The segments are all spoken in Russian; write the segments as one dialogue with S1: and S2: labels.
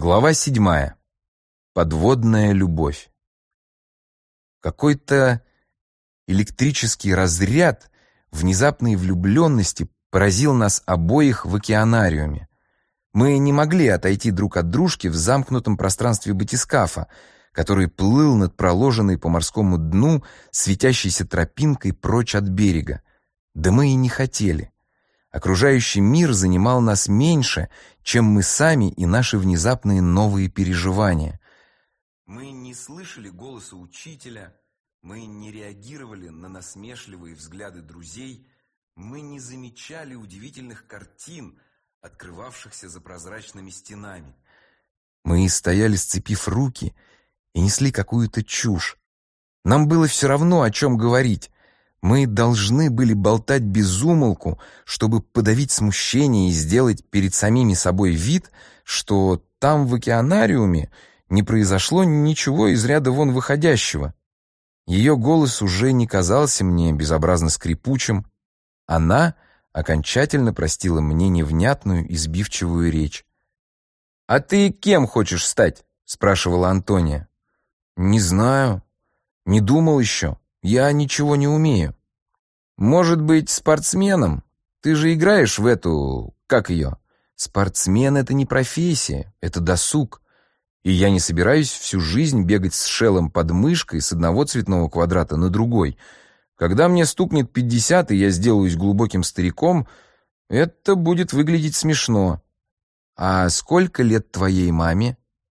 S1: Глава 7. Подводная любовь. Какой-то электрический разряд внезапной влюбленности поразил нас обоих в океанариуме. Мы не могли отойти друг от дружки в замкнутом пространстве батискафа, который плыл над проложенной по морскому дну светящейся тропинкой прочь от берега. Да мы и не хотели. Окружающий мир занимал нас меньше, чем мы сами и наши внезапные новые переживания. Мы не слышали голоса учителя, мы не реагировали на насмешливые взгляды друзей, мы не замечали удивительных картин, открывавшихся за прозрачными стенами. Мы стояли, сцепив руки, и несли какую-то чушь. Нам было все равно, о чем говорить. Мы должны были болтать без умолку, чтобы подавить смущение и сделать перед самими собой вид, что там в океанариуме не произошло ничего из ряда вон выходящего. Ее голос уже не казался мне безобразно скрипучим. Она окончательно простила мне невнятную и сбивчивую речь. «А ты кем хочешь стать?» — спрашивала Антония. «Не знаю. Не думал еще. Я ничего не умею». «Может быть, спортсменом? Ты же играешь в эту... как ее?» «Спортсмен — это не профессия, это досуг. И я не собираюсь всю жизнь бегать с шелом под мышкой с одного цветного квадрата на другой. Когда мне стукнет 50, и я сделаюсь глубоким стариком, это будет выглядеть смешно». «А сколько лет твоей маме?»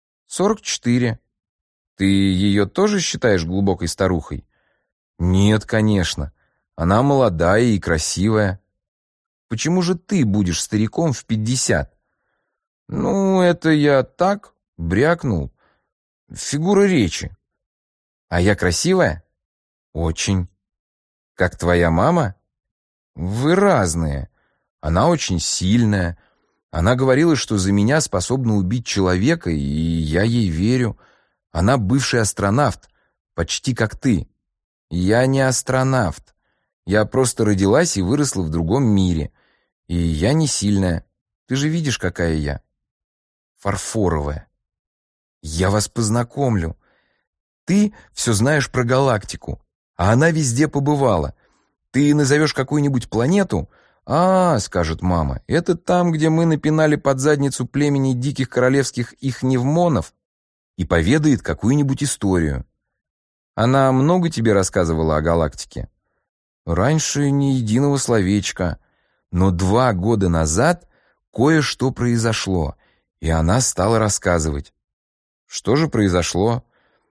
S1: 44. «Ты ее тоже считаешь глубокой старухой?» «Нет, конечно. Она молодая и красивая». «Почему же ты будешь стариком в 50?» «Ну, это я так брякнул. Фигура речи». «А я красивая?» «Очень». «Как твоя мама?» «Вы разные. Она очень сильная. Она говорила, что за меня способна убить человека, и я ей верю. Она бывший астронавт, почти как ты». «Я не астронавт. Я просто родилась и выросла в другом мире. И я не сильная. Ты же видишь, какая я. Фарфоровая. Я вас познакомлю. Ты все знаешь про галактику, а она везде побывала. Ты назовешь какую-нибудь планету? «А, — скажет мама, — это там, где мы напинали под задницу племени диких королевских ихневмонов», и поведает какую-нибудь историю. Она много тебе рассказывала о галактике? Раньше ни единого словечка, но 2 года назад кое-что произошло, и она стала рассказывать. Что же произошло?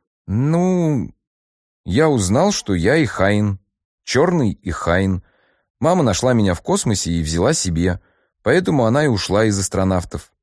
S1: Ну, я узнал, что я Ихайн, черный Ихайн. Мама нашла меня в космосе и взяла себе, поэтому она и ушла из астронавтов.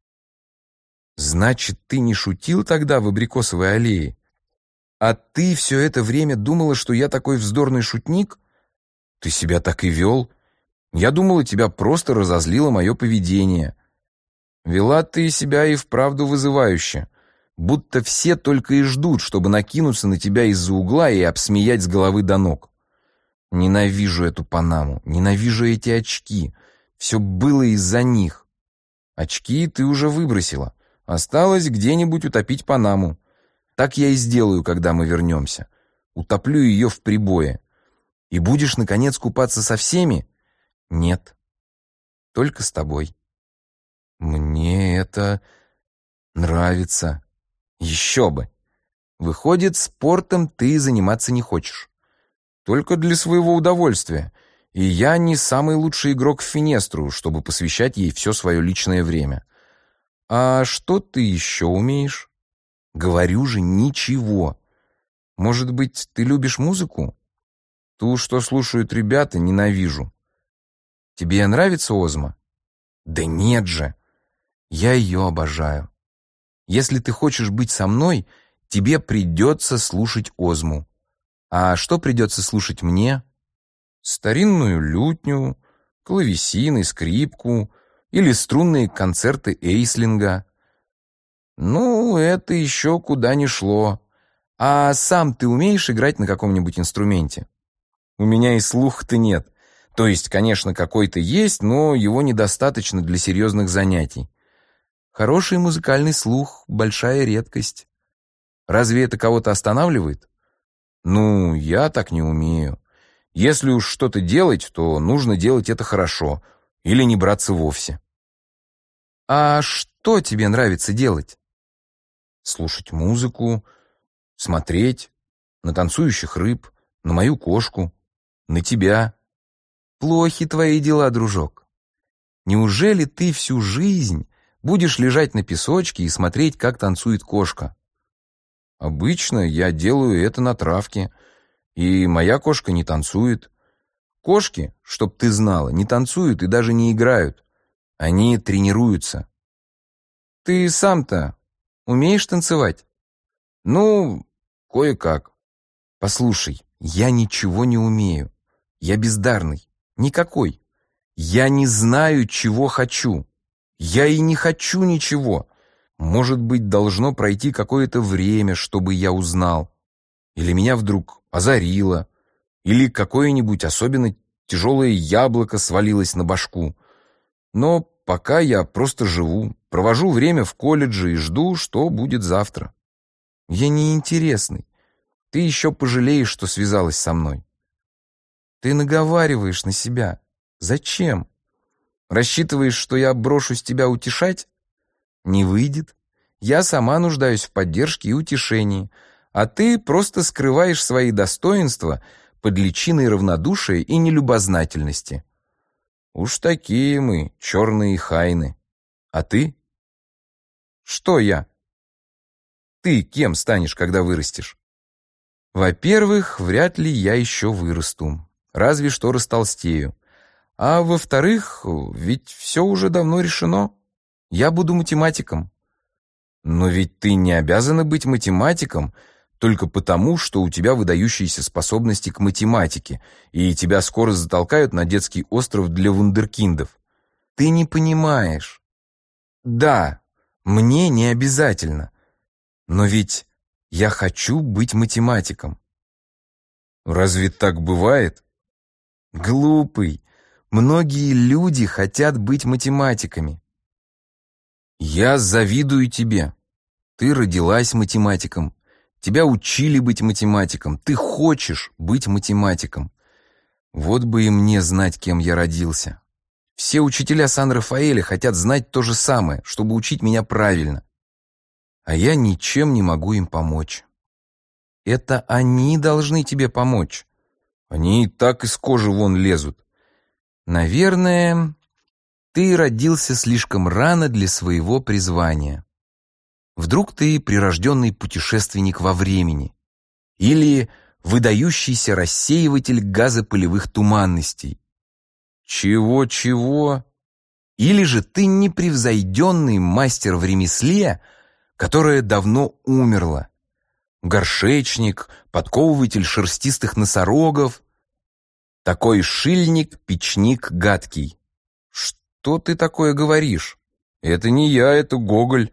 S1: Значит, ты не шутил тогда в Абрикосовой аллее? А ты все это время думала, что я такой вздорный шутник? Ты себя так и вел. Я думала, тебя просто разозлило мое поведение. Вела ты себя и вправду вызывающе, будто все только и ждут, чтобы накинуться на тебя из-за угла и обсмеять с головы до ног. Ненавижу эту Панаму, ненавижу эти очки. Все было из-за них. Очки ты уже выбросила. Осталось где-нибудь утопить Панаму. Так я и сделаю, когда мы вернемся. Утоплю ее в прибое. И будешь, наконец, купаться со всеми? Нет. Только с тобой. Мне это нравится. Еще бы. Выходит, спортом ты заниматься не хочешь. Только для своего удовольствия. И я не самый лучший игрок в Финестру, чтобы посвящать ей все свое личное время. А что ты еще умеешь? Говорю же, ничего. Может быть, ты любишь музыку? Ту, что слушают ребята, ненавижу. Тебе нравится Озма? Да нет же. Я ее обожаю. Если ты хочешь быть со мной, тебе придется слушать Озму. А что придется слушать мне? Старинную лютню, клавесины, скрипку или струнные концерты Эйслинга. Ну, это еще куда ни шло. А сам ты умеешь играть на каком-нибудь инструменте? У меня и слуха-то нет. То есть, конечно, какой-то есть, но его недостаточно для серьезных занятий. Хороший музыкальный слух — большая редкость. Разве это кого-то останавливает? Ну, я так не умею. Если уж что-то делать, то нужно делать это хорошо или не браться вовсе. А что тебе нравится делать? Слушать музыку, смотреть на танцующих рыб, на мою кошку, на тебя. Плохи твои дела, дружок. Неужели ты всю жизнь будешь лежать на песочке и смотреть, как танцует кошка? Обычно я делаю это на травке, и моя кошка не танцует. Кошки, чтоб ты знала, не танцуют и даже не играют. Они тренируются. Ты сам-то умеешь танцевать? Ну, кое-как. Послушай, я ничего не умею. Я бездарный. Никакой. Я не знаю, чего хочу. Я и не хочу ничего. Может быть, должно пройти какое-то время, чтобы я узнал. Или меня вдруг озарило. Или какое-нибудь особенно тяжелое яблоко свалилось на башку. Но пока я просто живу, провожу время в колледже и жду, что будет завтра. Я неинтересный. Ты еще пожалеешь, что связалась со мной. Ты наговариваешь на себя. Зачем? Рассчитываешь, что я брошусь тебя утешать? Не выйдет. Я сама нуждаюсь в поддержке и утешении, а ты просто скрываешь свои достоинства под личиной равнодушия и нелюбознательности. Уж такие мы, черные хайны. А ты? Что я? Ты кем станешь, когда вырастешь? Во-первых, вряд ли я еще вырасту. Разве что растолстею. А во-вторых, ведь все уже давно решено. Я буду математиком. Но ведь ты не обязана быть математиком только потому, что у тебя выдающиеся способности к математике, и тебя скоро затолкают на детский остров для вундеркиндов. Ты не понимаешь. Да, мне не обязательно. Но ведь я хочу быть математиком. Разве так бывает? Глупый. Многие люди хотят быть математиками. Я завидую тебе. Ты родилась математиком. Тебя учили быть математиком. Ты хочешь быть математиком. Вот бы и мне знать, кем я родился. Все учителя Сан-Рафаэля хотят знать то же самое, чтобы учить меня правильно. А я ничем не могу им помочь. Это они должны тебе помочь. Они и так из кожи вон лезут. Наверное, ты родился слишком рано для своего призвания. Вдруг ты прирожденный путешественник во времени или выдающийся рассеиватель газопылевых туманностей. Чего-чего? Или же ты непревзойденный мастер в ремесле, которое давно умерло. Горшечник, подковыватель шерстистых носорогов. Такой шильник, печник гадкий. Что ты такое говоришь? Это не я, это Гоголь.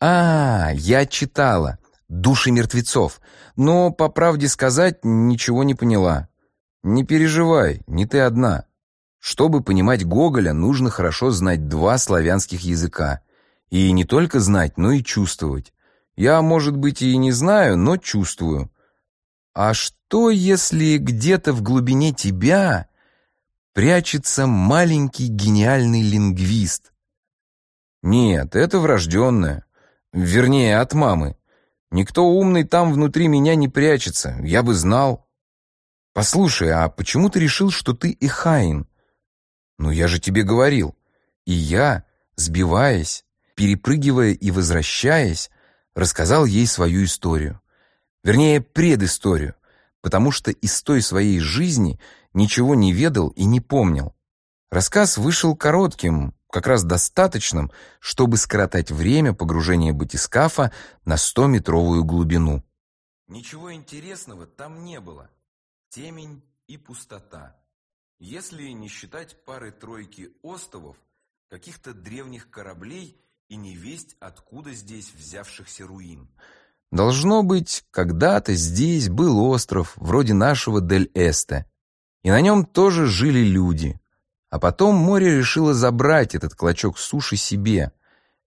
S1: Я читала «Души мертвецов», но, по правде сказать, ничего не поняла. Не переживай, не ты одна. Чтобы понимать Гоголя, нужно хорошо знать 2 славянских языка. И не только знать, но и чувствовать. Я, может быть, и не знаю, но чувствую. А что, если где-то в глубине тебя прячется маленький гениальный лингвист? Нет, это врожденное. Вернее, от мамы. Никто умный там внутри меня не прячется, я бы знал. Послушай, а почему ты решил, что ты Эхайн? Ну, я же тебе говорил. И я, сбиваясь, перепрыгивая и возвращаясь, рассказал ей свою историю. Вернее, предысторию, потому что из той своей жизни ничего не ведал и не помнил. Рассказ вышел коротким, как раз достаточным, чтобы скоротать время погружения батискафа на 100-метровую глубину. Ничего интересного там не было. Темень и пустота. Если не считать пары-тройки остовов, каких-то древних кораблей и невесть откуда здесь взявшихся руин. Должно быть, когда-то здесь был остров, вроде нашего Дель-Эсте, и на нем тоже жили люди. А потом море решило забрать этот клочок суши себе.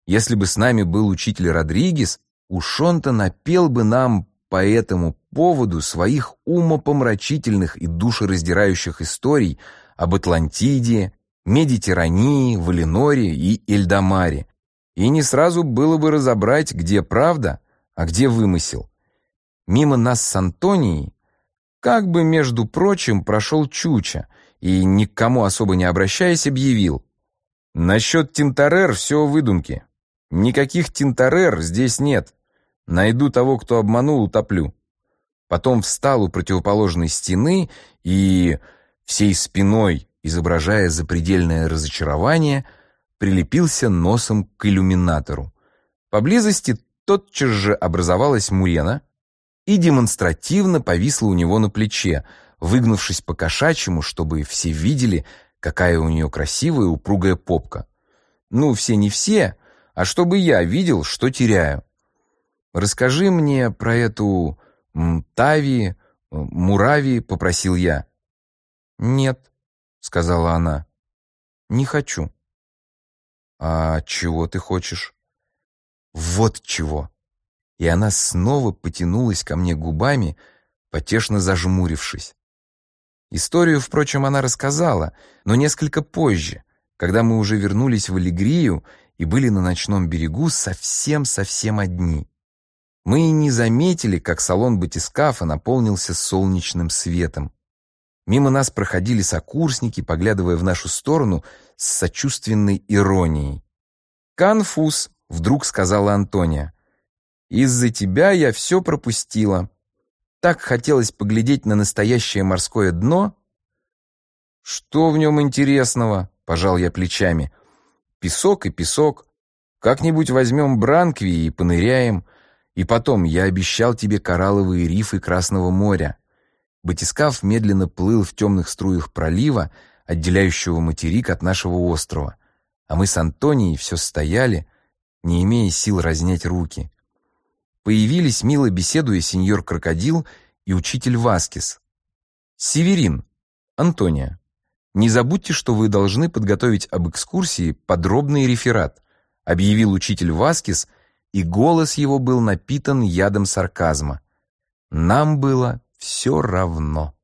S1: Если бы с нами был учитель Родригес, уж он-то напел бы нам по этому поводу своих умопомрачительных и душераздирающих историй об Атлантиде, Медитерании, Валеноре и Эльдомаре. И не сразу было бы разобрать, где правда, а где вымысел. Мимо нас с Антонией, как бы, между прочим, прошел Чуча и, ни к кому особо не обращаясь, объявил: «Насчет Тинторер все выдумки. Никаких Тинторер здесь нет. Найду того, кто обманул, утоплю». Потом встал у противоположной стены и, всей спиной изображая запредельное разочарование, прилепился носом к иллюминатору. Поблизости тотчас же образовалась Мурена и демонстративно повисла у него на плече, выгнувшись по-кошачьему, чтобы все видели, какая у нее красивая упругая попка. Ну, все не все, а чтобы я видел, что теряю. «Расскажи мне про эту Тави, Мурави», — попросил я. «Нет», — сказала она, — «не хочу». «А чего ты хочешь?» «Вот чего». И она снова потянулась ко мне губами, потешно зажмурившись. Историю, впрочем, она рассказала, но несколько позже, когда мы уже вернулись в Алегрию и были на ночном берегу совсем-совсем одни. Мы и не заметили, как салон батискафа наполнился солнечным светом. Мимо нас проходили сокурсники, поглядывая в нашу сторону с сочувственной иронией. «Конфуз», — вдруг сказала Антония. «Из-за тебя я все пропустила. Так хотелось поглядеть на настоящее морское дно». «Что в нем интересного?» — пожал я плечами. «Песок и песок. Как-нибудь возьмем бранкви и поныряем. И потом, я обещал тебе коралловые рифы Красного моря». Батискаф медленно плыл в темных струях пролива, отделяющего материк от нашего острова, а мы с Антонией все стояли, не имея сил разнять руки. Появились, мило беседуя, сеньор Крокодил и учитель Васкес. «Северин, Антония, не забудьте, что вы должны подготовить об экскурсии подробный реферат», объявил учитель Васкес, и голос его был напитан ядом сарказма. Нам было все равно.